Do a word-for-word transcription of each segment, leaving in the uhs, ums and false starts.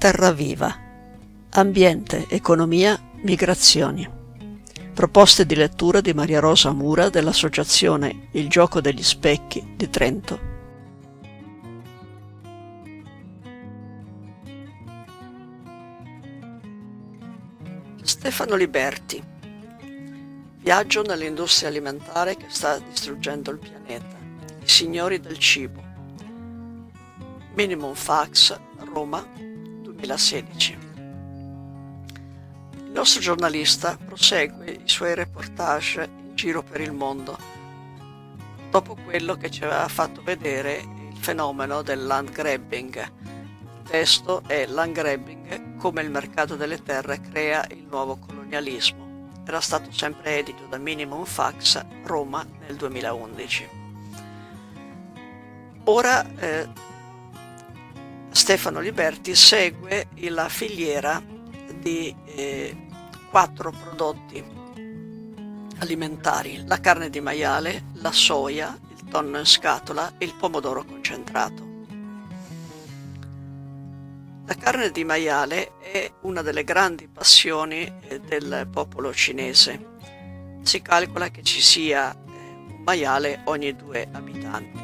terra viva. Ambiente, economia, migrazioni. Proposte di lettura di Maria Rosa Mura dell'Associazione Il Gioco degli Specchi di Trento. Stefano Liberti. Viaggio nell'industria alimentare che sta distruggendo il pianeta. I signori del cibo. Minimum Fax, Roma, duemilasedici. Il nostro giornalista prosegue i suoi reportage in giro per il mondo, dopo quello che ci aveva fatto vedere il fenomeno del land grabbing. Il testo è Land grabbing, come il mercato delle terre crea il nuovo colonialismo. Era stato sempre edito da Minimum Fax, Roma, nel duemilaundici. Ora eh, Stefano Liberti segue la filiera di eh, quattro prodotti alimentari: la carne di maiale, la soia, il tonno in scatola e il pomodoro concentrato. La carne di maiale è una delle grandi passioni del popolo cinese. Si calcola che ci sia un maiale ogni due abitanti.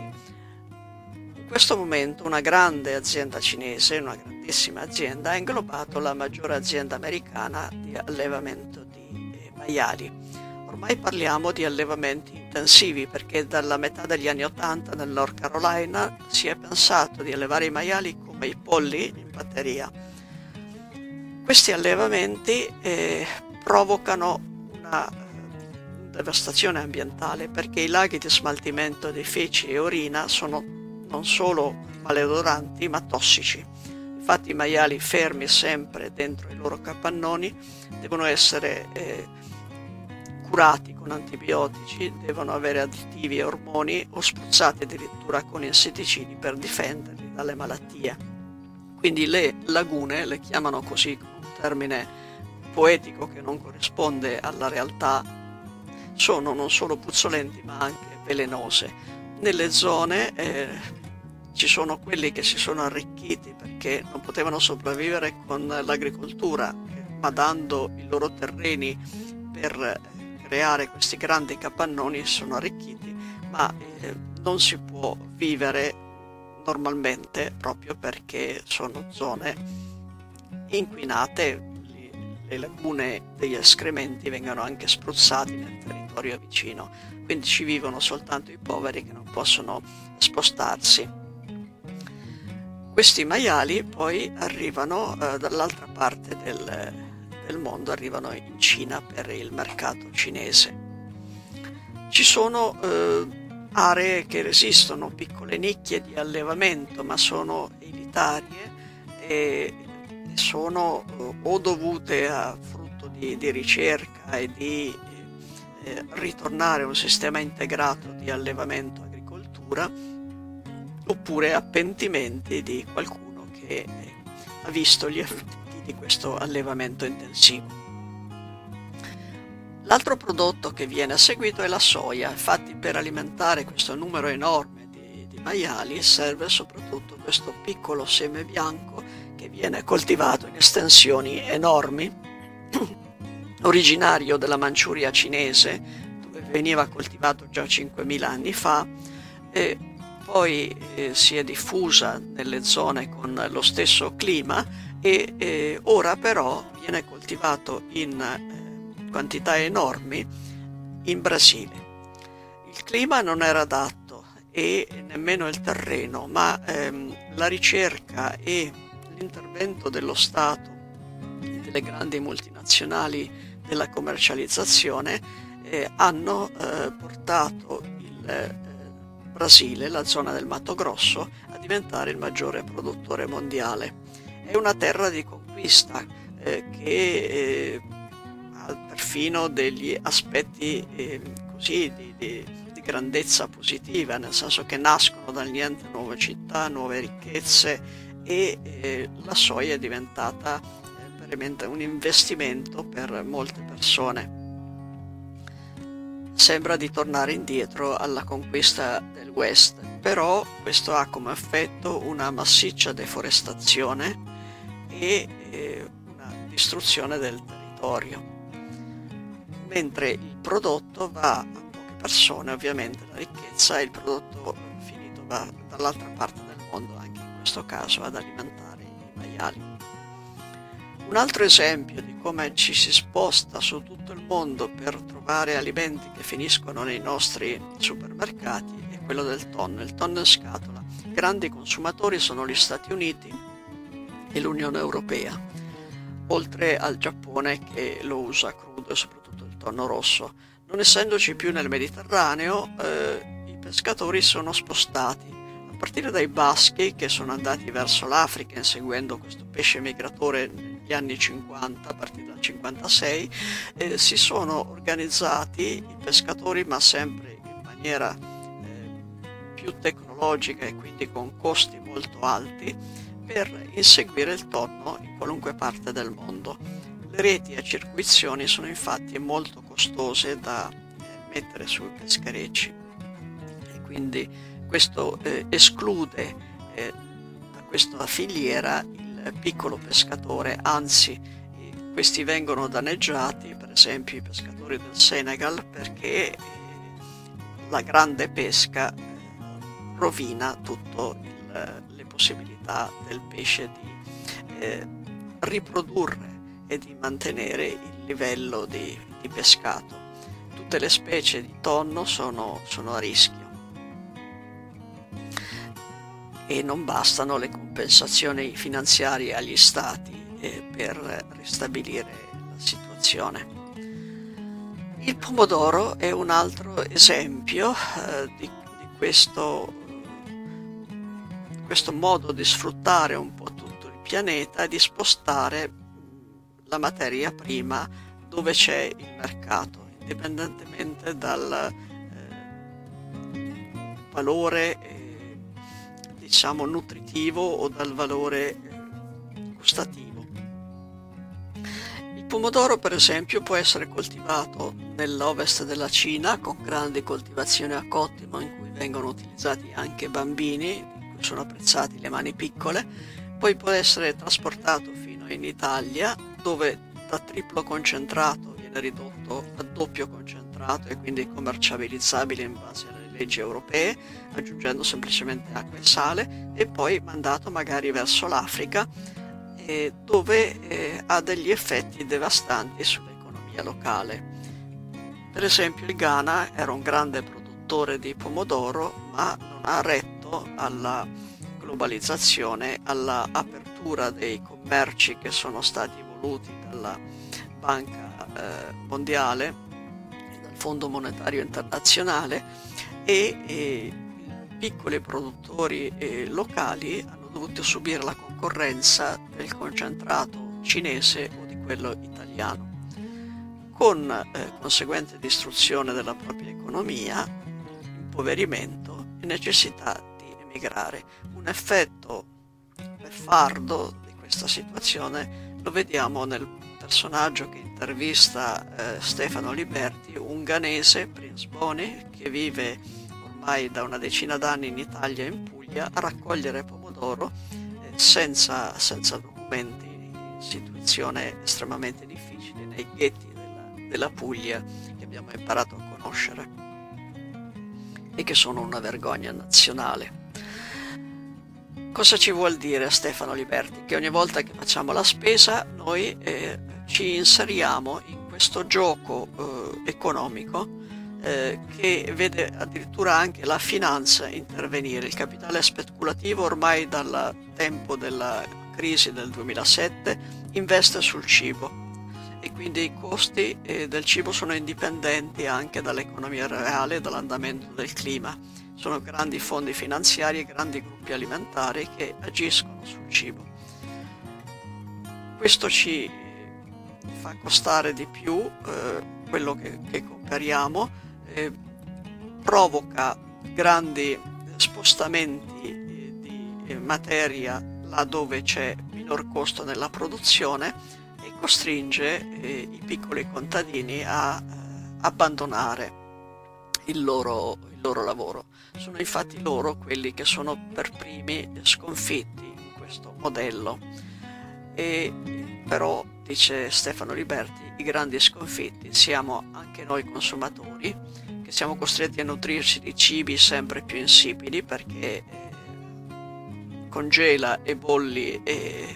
In questo momento una grande azienda cinese, una grandissima azienda, ha inglobato la maggiore azienda americana di allevamento di maiali. Ormai parliamo di allevamenti intensivi, perché dalla metà degli anni ottanta nel North Carolina si è pensato di allevare i maiali come i polli in batteria. Questi allevamenti eh, provocano una eh, devastazione ambientale, perché i laghi di smaltimento di feci e urina sono non solo maleodoranti ma tossici. Infatti i maiali, fermi sempre dentro i loro capannoni, devono essere eh, curati con antibiotici, devono avere additivi e ormoni o spruzzati addirittura con insetticidi per difenderli dalle malattie. Quindi le lagune, le chiamano così con un termine poetico che non corrisponde alla realtà, sono non solo puzzolenti ma anche velenose. Nelle zone eh, ci sono quelli che si sono arricchiti perché non potevano sopravvivere con l'agricoltura, ma dando i loro terreni per creare questi grandi capannoni si sono arricchiti, ma eh, non si può vivere normalmente proprio perché sono zone inquinate. Le lagune degli escrementi vengono anche spruzzati nel territorio vicino, quindi ci vivono soltanto i poveri che non possono spostarsi. Questi maiali poi arrivano eh, dall'altra parte del, del mondo, arrivano in Cina per il mercato cinese. Ci sono eh, aree che resistono, piccole nicchie di allevamento, ma sono elitarie e sono eh, o dovute a frutto di, di ricerca e di eh, ritornare a un sistema integrato di allevamento-agricoltura, oppure a pentimenti di qualcuno che eh, ha visto gli effetti di questo allevamento intensivo. L'altro prodotto che viene seguito è la soia. Infatti, per alimentare questo numero enorme di, di maiali serve soprattutto questo piccolo seme bianco che viene coltivato in estensioni enormi, originario della Manciuria cinese, dove veniva coltivato già cinquemila anni fa, e poi eh, si è diffusa nelle zone con lo stesso clima e eh, ora però viene coltivato in eh, quantità enormi in Brasile. Il clima non era adatto e nemmeno il terreno, ma ehm, la ricerca e l'intervento dello Stato e delle grandi multinazionali della commercializzazione eh, hanno eh, portato il eh, Brasile, la zona del Mato Grosso, a diventare il maggiore produttore mondiale. È una terra di conquista eh, che eh, ha perfino degli aspetti eh, così di, di, di grandezza positiva, nel senso che nascono dal niente nuove città, nuove ricchezze e eh, la soia è diventata eh, veramente un investimento per molte persone. Sembra di tornare indietro alla conquista del West, però questo ha come effetto una massiccia deforestazione e eh, una distruzione del territorio, mentre il prodotto va a poche persone, ovviamente la ricchezza, e il prodotto finito va dall'altra parte del mondo, anche in questo caso ad alimentare i maiali. Un altro esempio di come ci si sposta su tutto il mondo per trovare alimenti che finiscono nei nostri supermercati è quello del tonno, il tonno in scatola. I grandi consumatori sono gli Stati Uniti e l'Unione Europea, oltre al Giappone che lo usa crudo e soprattutto il tonno rosso. Non essendoci più nel Mediterraneo, eh, i pescatori sono spostati a partire dai baschi che sono andati verso l'Africa inseguendo questo pesce migratore negli anni cinquanta, a partire dal cinquantasei, eh, si sono organizzati i pescatori, ma sempre in maniera eh, più tecnologica e quindi con costi molto alti, per inseguire il tonno in qualunque parte del mondo. Le reti a circuizioni sono infatti molto costose da eh, mettere sui pescherecci, e quindi questo eh, esclude eh, da questa filiera il piccolo pescatore, anzi eh, questi vengono danneggiati, per esempio i pescatori del Senegal, perché eh, la grande pesca eh, rovina tutte le possibilità del pesce di eh, riprodurre e di mantenere il livello di, di pescato. Tutte le specie di tonno sono, sono a rischio e non bastano le compensazioni finanziarie agli stati eh, per ristabilire la situazione. Il pomodoro è un altro esempio eh, di, di questo, questo modo di sfruttare un po' tutto il pianeta e di spostare la materia prima dove c'è il mercato, indipendentemente dal eh, valore eh, diciamo nutritivo o dal valore eh, gustativo. Il pomodoro, per esempio, può essere coltivato nell'ovest della Cina con grandi coltivazioni a cottimo in cui vengono utilizzati anche bambini, in cui sono apprezzati le mani piccole. Poi può essere trasportato fino in Italia, dove da triplo concentrato viene ridotto a doppio concentrato e quindi commerciabilizzabile in base alle leggi europee, aggiungendo semplicemente acqua e sale, e poi mandato magari verso l'Africa, eh, dove eh, ha degli effetti devastanti sull'economia locale. Per esempio il Ghana era un grande produttore di pomodoro, ma non ha retto alla globalizzazione, alla apertura dei commerci che sono stati voluti dalla Banca eh, Mondiale e dal Fondo Monetario Internazionale, e, e piccoli produttori eh, locali hanno dovuto subire la concorrenza del concentrato cinese o di quello italiano, con eh, conseguente distruzione della propria economia, impoverimento e necessità di emigrare. Un effetto beffardo di questa situazione lo vediamo nel personaggio che intervista eh, Stefano Liberti, un ghanese, Prince Boni, che vive ormai da una decina d'anni in Italia e in Puglia a raccogliere pomodoro eh, senza, senza documenti, in situazione estremamente difficile nei ghetti della, della Puglia, che abbiamo imparato a conoscere e che sono una vergogna nazionale. Cosa ci vuol dire Stefano Liberti? Che ogni volta che facciamo la spesa noi eh, ci inseriamo in questo gioco eh, economico eh, che vede addirittura anche la finanza intervenire. Il capitale speculativo ormai dal tempo della crisi del duemilasette investe sul cibo e quindi i costi eh, del cibo sono indipendenti anche dall'economia reale e dall'andamento del clima. Sono grandi fondi finanziari e grandi gruppi alimentari che agiscono sul cibo. Questo ci fa costare di più eh, quello che, che compriamo, eh, provoca grandi spostamenti eh, di materia là dove c'è minor costo nella produzione e costringe eh, i piccoli contadini a eh, abbandonare il loro, il loro lavoro. Sono infatti loro quelli che sono per primi sconfitti in questo modello. e però, dice Stefano Liberti, i grandi sconfitti siamo anche noi consumatori, che siamo costretti a nutrirci di cibi sempre più insipidi perché eh, congela e bolli e,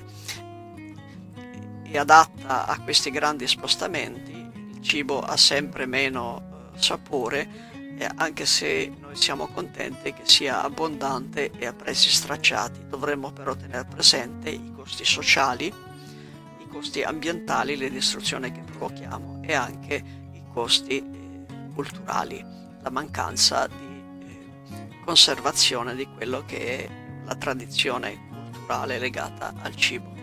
e adatta a questi grandi spostamenti. Il cibo ha sempre meno eh, sapore, eh, anche se noi siamo contenti che sia abbondante e a prezzi stracciati. Dovremmo però tenere presente i costi sociali, i costi ambientali, le distruzioni che provochiamo e anche i costi eh, culturali, la mancanza di eh, conservazione di quello che è la tradizione culturale legata al cibo.